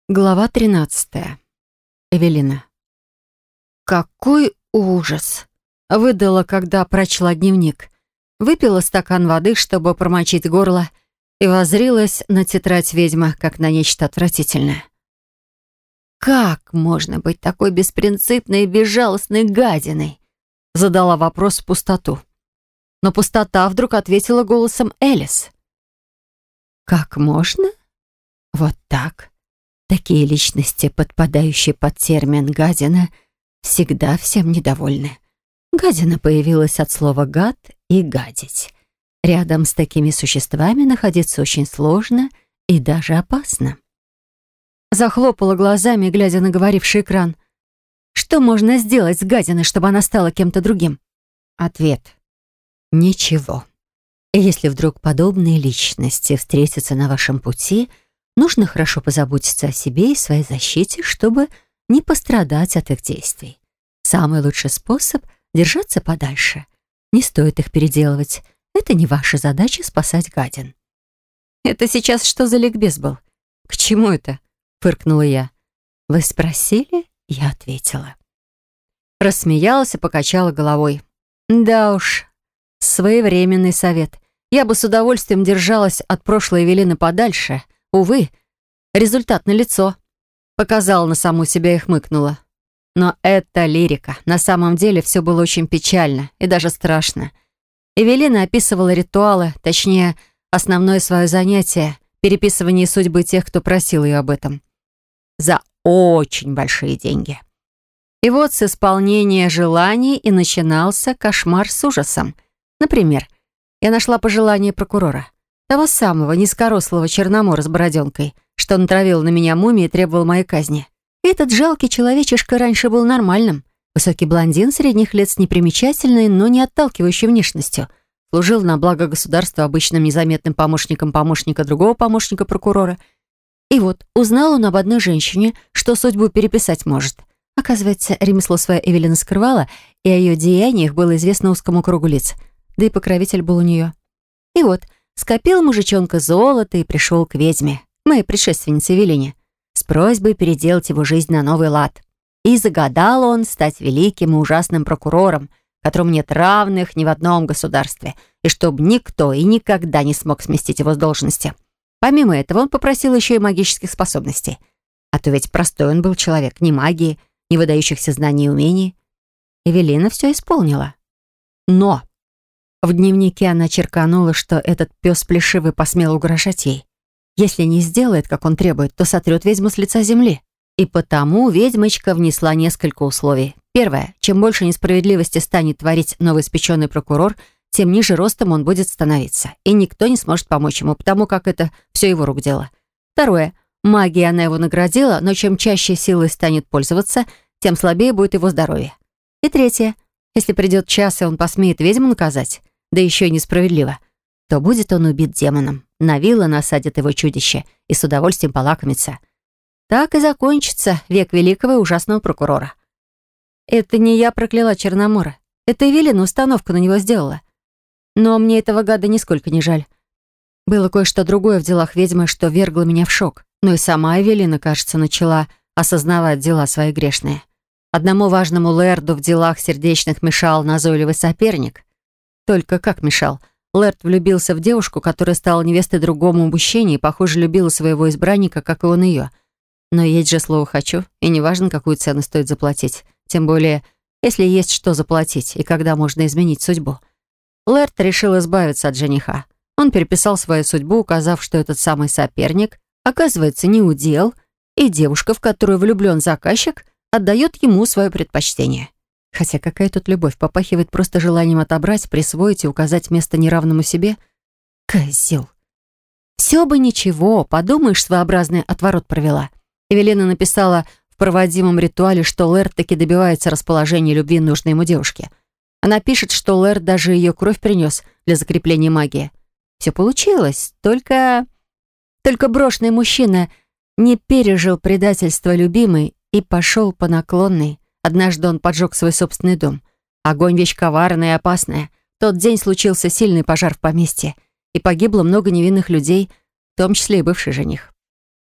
Глава 13. Эвелина. «Какой ужас!» — выдала, когда прочла дневник. Выпила стакан воды, чтобы промочить горло, и воззрилась на тетрадь ведьмы, как на нечто отвратительное. «Как можно быть такой беспринципной и безжалостной гадиной?» — задала вопрос в пустоту. Но пустота вдруг ответила голосом Элис. «Как можно? Вот так». Такие личности, подпадающие под термин «гадина», всегда всем недовольны. Гадина появилась от слова «гад» и «гадить». Рядом с такими существами находиться очень сложно и даже опасно. Захлопала глазами, глядя на говоривший экран. Что можно сделать с гадиной, чтобы она стала кем-то другим? Ответ. Ничего. И если вдруг подобные личности встретятся на вашем пути, нужно хорошо позаботиться о себе и своей защите, чтобы не пострадать от их действий. Самый лучший способ — держаться подальше. Не стоит их переделывать. Это не ваша задача спасать гадин. «Это сейчас что за ликбез был? К чему это?» — фыркнула я. «Вы спросили?» — я ответила. Рассмеялась и покачала головой. «Да уж, своевременный совет. Я бы с удовольствием держалась от прошлой Эвелины подальше. Увы, результат налицо. Показала на саму себя и хмыкнула. Но это лирика. На самом деле все было очень печально и даже страшно. Эвелина описывала ритуалы, точнее, основное свое занятие — переписывание судьбы тех, кто просил ее об этом. За очень большие деньги. И вот с исполнения желаний и начинался кошмар с ужасом. Например, я нашла пожелание прокурора. Того самого низкорослого черномора с бороденкой, что натравил на меня мумии и требовал моей казни. Этот жалкий человечишка раньше был нормальным. Высокий блондин средних лет с непримечательной, но не отталкивающей внешностью. Служил на благо государства обычным незаметным помощником помощника другого помощника прокурора. И вот узнал он об одной женщине, что судьбу переписать может. Оказывается, ремесло свое Эвелина скрывала, и о ее деяниях было известно узкому кругу лиц. Да и покровитель был у нее. И вот скопил мужичонка золото и пришел к ведьме, моей предшественнице Эвелине, с просьбой переделать его жизнь на новый лад. И загадал он стать великим и ужасным прокурором, которому нет равных ни в одном государстве, и чтобы никто и никогда не смог сместить его с должности. Помимо этого, он попросил еще и магических способностей. А то ведь простой он был человек, ни магии, ни выдающихся знаний и умений. Эвелина все исполнила. Но в дневнике она черканула, что этот пес плешивый посмел угрожать ей. Если не сделает, как он требует, то сотрет ведьму с лица земли. И потому ведьмочка внесла несколько условий. Первое. Чем больше несправедливости станет творить новоиспеченный прокурор, тем ниже ростом он будет становиться. И никто не сможет помочь ему, потому как это все его рук дело. Второе. Магией она его наградила, но чем чаще силой станет пользоваться, тем слабее будет его здоровье. И третье. Если придет час, и он посмеет ведьму наказать, да еще и несправедливо, то будет он убит демоном. На вилы насадит его чудище и с удовольствием полакомится. Так и закончится век великого и ужасного прокурора. Это не я прокляла Черномора. Это Эвелина установку на него сделала. Но мне этого гада нисколько не жаль. Было кое-что другое в делах ведьмы, что вергло меня в шок. Но и сама Эвелина, кажется, начала осознавать дела свои грешные. Одному важному лэрду в делах сердечных мешал назойливый соперник. Только как мешал? Лэрд влюбился в девушку, которая стала невестой другому мужчине и, похоже, любила своего избранника, как и он ее. Но есть же слово «хочу», и неважно, какую цену стоит заплатить. Тем более, если есть что заплатить и когда можно изменить судьбу. Лэрд решил избавиться от жениха. Он переписал свою судьбу, указав, что этот самый соперник, оказывается, не удел, и девушка, в которую влюблен заказчик, отдает ему свое предпочтение. Хотя какая тут любовь? Попахивает просто желанием отобрать, присвоить и указать место неравному себе. Козел. Все бы ничего, подумаешь, своеобразный отворот провела. Эвелина написала в проводимом ритуале, что Лэрд таки добивается расположения любви нужной ему девушке. Она пишет, что Лэрд даже ее кровь принес для закрепления магии. Все получилось, только брошенный мужчина не пережил предательство любимой и пошел по наклонной. Однажды он поджег свой собственный дом. Огонь — вещь коварная и опасная. В тот день случился сильный пожар в поместье, и погибло много невинных людей, в том числе и бывший жених.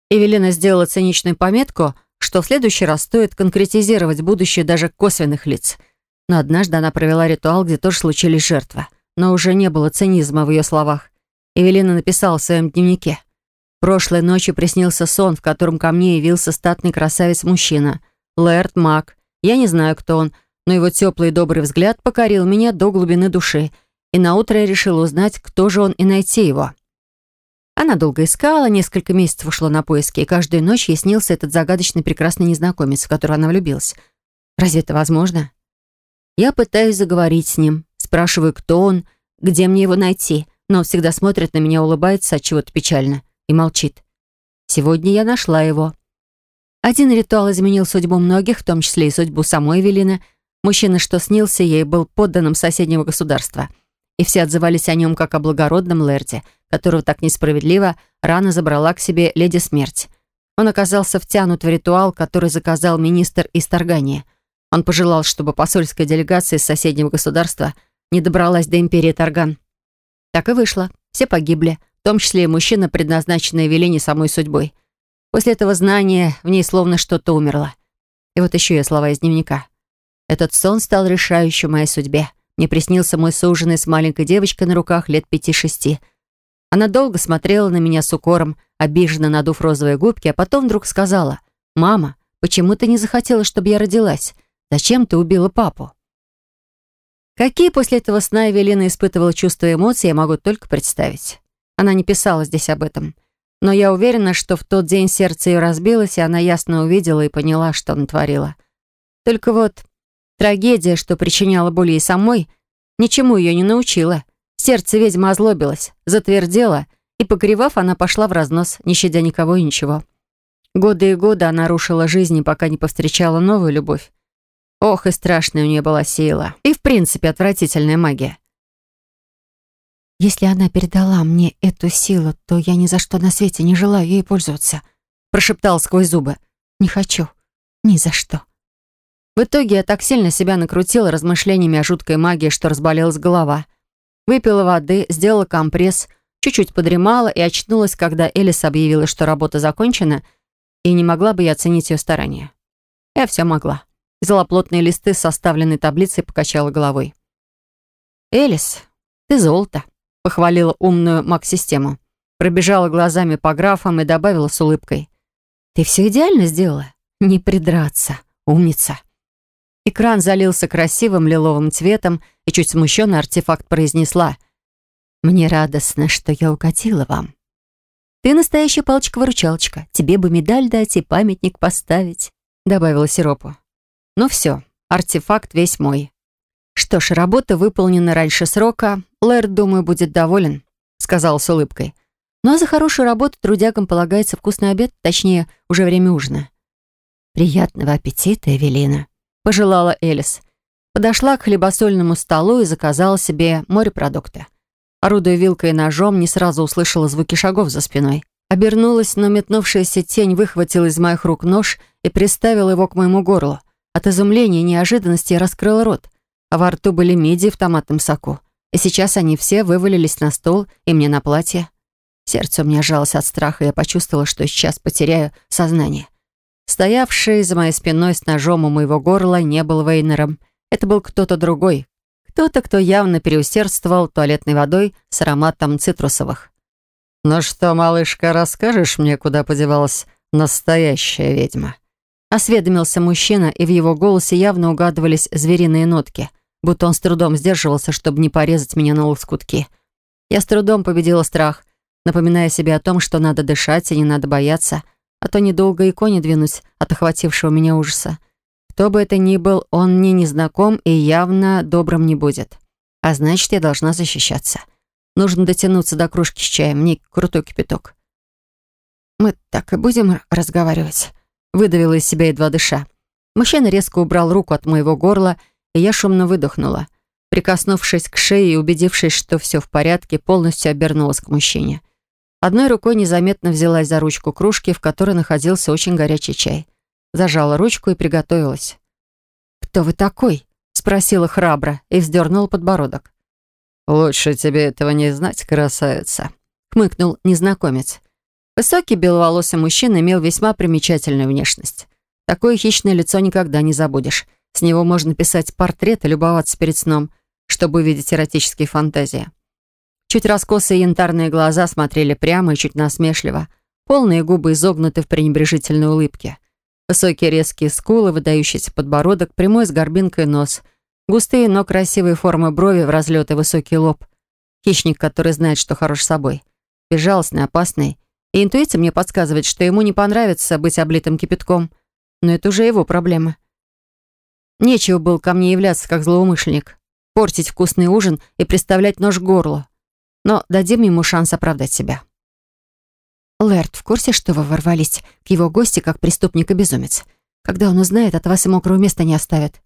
Эвелина сделала циничную пометку, что в следующий раз стоит конкретизировать будущее даже косвенных лиц. Но однажды она провела ритуал, где тоже случились жертвы. Но уже не было цинизма в ее словах. Эвелина написала в своем дневнике: «Прошлой ночью приснился сон, в котором ко мне явился статный красавец-мужчина. Лэрд Мак. Я не знаю, кто он, но его теплый и добрый взгляд покорил меня до глубины души, и наутро я решила узнать, кто же он, и найти его». Она долго искала, несколько месяцев ушло на поиски, и каждую ночь ей снился этот загадочный прекрасный незнакомец, в которого она влюбилась. Разве это возможно? Я пытаюсь заговорить с ним, спрашиваю, кто он, где мне его найти, но он всегда смотрит на меня, улыбается отчего-то печально и молчит. Сегодня я нашла его. Один ритуал изменил судьбу многих, в том числе и судьбу самой Эвелины. Мужчина, что снился ей, был подданным соседнего государства, и все отзывались о нем как о благородном лэрде, которого так несправедливо рано забрала к себе леди Смерть. Он оказался втянут в ритуал, который заказал министр из Таргании. Он пожелал, чтобы посольская делегация из соседнего государства не добралась до империи Тарган. Так и вышло. Все погибли, в том числе и мужчина, предназначенный Эвелине самой судьбой. После этого знания в ней словно что-то умерло. И вот еще ее слова из дневника. «Этот сон стал решающим в моей судьбе. Мне приснился мой суженый с маленькой девочкой на руках лет 5-6. Она долго смотрела на меня с укором, обиженно надув розовые губки, а потом вдруг сказала: «Мама, почему ты не захотела, чтобы я родилась? Зачем ты убила папу?» Какие после этого сна Эвелина испытывала чувства и эмоции, я могу только представить. Она не писала здесь об этом. Но я уверена, что в тот день сердце ее разбилось, и она ясно увидела и поняла, что натворила. Только вот трагедия, что причиняла боль ей самой, ничему ее не научила. Сердце ведьмы озлобилось, затвердело, и, покривав, она пошла в разнос, не щадя никого и ничего. Годы и годы она рушила жизнь, пока не повстречала новую любовь. Ох, и страшная у нее была сила. И, в принципе, отвратительная магия. «Если она передала мне эту силу, то я ни за что на свете не желаю ей пользоваться», прошептал сквозь зубы. «Не хочу. Ни за что». В итоге я так сильно себя накрутила размышлениями о жуткой магии, что разболелась голова. Выпила воды, сделала компресс, чуть-чуть подремала и очнулась, когда Элис объявила, что работа закончена, и не могла бы я оценить ее старания. Я все могла. Взяла плотные листы с составленной таблицей и покачала головой. «Элис, ты золото», — похвалила умную маг-систему. Пробежала глазами по графам и добавила с улыбкой: «Ты все идеально сделала. Не придраться, умница». Экран залился красивым лиловым цветом, и чуть смущенно артефакт произнесла: «Мне радостно, что я угодила вам. Ты настоящая палочка-выручалочка. Тебе бы медаль дать и памятник поставить», — добавила сиропу. «Ну все, артефакт весь мой». «Что ж, работа выполнена раньше срока. Лэрд, думаю, будет доволен», — сказала с улыбкой. «Ну а за хорошую работу трудягам полагается вкусный обед, точнее, уже время ужина». «Приятного аппетита, Эвелина», — пожелала Элис. Подошла к хлебосольному столу и заказала себе морепродукты. Орудуя вилкой и ножом, не сразу услышала звуки шагов за спиной. Обернулась, но метнувшаяся тень выхватила из моих рук нож и приставила его к моему горлу. От изумления и неожиданности я раскрыла рот, а во рту были мидии в томатном соку. И сейчас они все вывалились на стол и мне на платье. Сердце у меня сжалось от страха, и я почувствовала, что сейчас потеряю сознание. Стоявший за моей спиной с ножом у моего горла не был Вейнером. Это был кто-то другой. Кто-то, кто явно переусердствовал туалетной водой с ароматом цитрусовых. «Ну что, малышка, расскажешь мне, куда подевалась настоящая ведьма?» Осведомился мужчина, и в его голосе явно угадывались звериные нотки, будто он с трудом сдерживался, чтобы не порезать меня на лоскутки. Я с трудом победила страх, напоминая себе о том, что надо дышать и не надо бояться, а то недолго и кони двинусь от охватившего меня ужаса. Кто бы это ни был, он мне не знаком и явно добрым не будет. А значит, я должна защищаться. Нужно дотянуться до кружки с чаем, мне крутой кипяток. «Мы так и будем разговаривать?» Выдавила из себя едва дыша. Мужчина резко убрал руку от моего горла, и я шумно выдохнула. Прикоснувшись к шее и убедившись, что все в порядке, полностью обернулась к мужчине. Одной рукой незаметно взялась за ручку кружки, в которой находился очень горячий чай. Зажала ручку и приготовилась. «Кто вы такой?» — спросила храбро и вздернула подбородок. «Лучше тебе этого не знать, красавица», — хмыкнул незнакомец. Высокий беловолосый мужчина имел весьма примечательную внешность. Такое хищное лицо никогда не забудешь. С него можно писать портрет и любоваться перед сном, чтобы увидеть эротические фантазии. Чуть раскосые янтарные глаза смотрели прямо и чуть насмешливо. Полные губы изогнуты в пренебрежительной улыбке. Высокие резкие скулы, выдающийся подбородок, прямой с горбинкой нос, густые, но красивые формы брови в разлет и высокий лоб. Хищник, который знает, что хорош собой. Безжалостный, опасный. И интуиция мне подсказывает, что ему не понравится быть облитым кипятком. Но это уже его проблема. Нечего было ко мне являться как злоумышленник, портить вкусный ужин и приставлять нож к горлу. Но дадим ему шанс оправдать себя. Лэрд в курсе, что вы ворвались к его гости как преступник и безумец? Когда он узнает, от вас и мокрого места не оставит.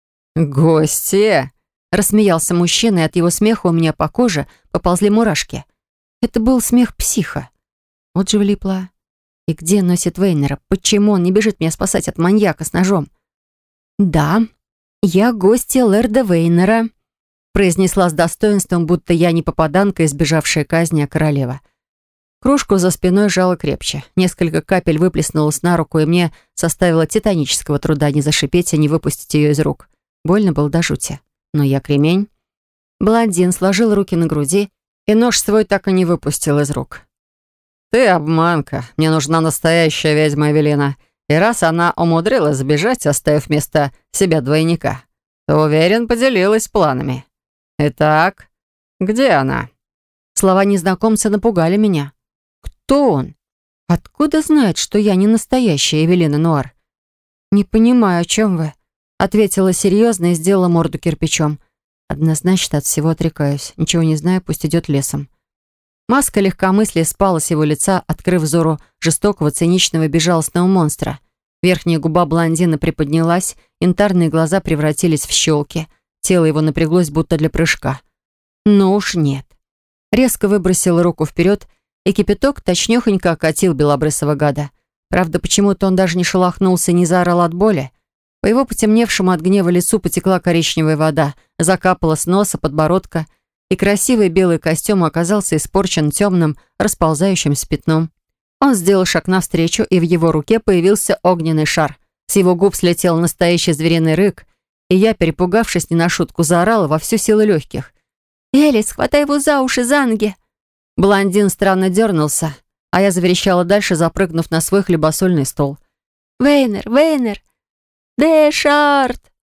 «Гости!» — рассмеялся мужчина, и от его смеха у меня по коже поползли мурашки. Это был смех психа. Вот же влипла. И где носит Вейнера? Почему он не бежит меня спасать от маньяка с ножом? «Да, я гостья Лэрда Вейнера», — произнесла с достоинством, будто я не попаданка, избежавшая казни, а королева. Кружку за спиной сжала крепче. Несколько капель выплеснулось на руку, и мне составило титанического труда не зашипеть и не выпустить ее из рук. Больно было до жути. Но я кремень. Блондин сложил руки на груди, и нож свой так и не выпустил из рук. «Ты обманка. Мне нужна настоящая ведьма Эвелина. И раз она умудрилась сбежать, оставив вместо себя двойника, то, уверен, поделилась планами. Итак, где она?» Слова незнакомца напугали меня. Кто он? Откуда знает, что я не настоящая Эвелина Нуар? «Не понимаю, о чем вы», — ответила серьезно и сделала морду кирпичом. «Однозначно от всего отрекаюсь. Ничего не знаю, пусть идет лесом». Маска легкомыслия спала с его лица, открыв взору жестокого, циничного, безжалостного монстра. Верхняя губа блондина приподнялась, янтарные глаза превратились в щелки. Тело его напряглось, будто для прыжка. Но уж нет. Резко выбросил руку вперед, и кипяток точнёхонько окатил белобрысого гада. Правда, почему-то он даже не шелохнулся и не заорал от боли. По его потемневшему от гнева лицу потекла коричневая вода, закапала с носа, подбородка, и красивый белый костюм оказался испорчен темным, расползающимся пятном. Он сделал шаг навстречу, и в его руке появился огненный шар. С его губ слетел настоящий звериный рык, и я, перепугавшись не на шутку, заорала во всю силу легких. «Элис, хватай его за уши, за ноги!» Блондин странно дернулся, а я заверещала дальше, запрыгнув на свой хлебосольный стол. «Вейнер! Вейнер! Дэшард!»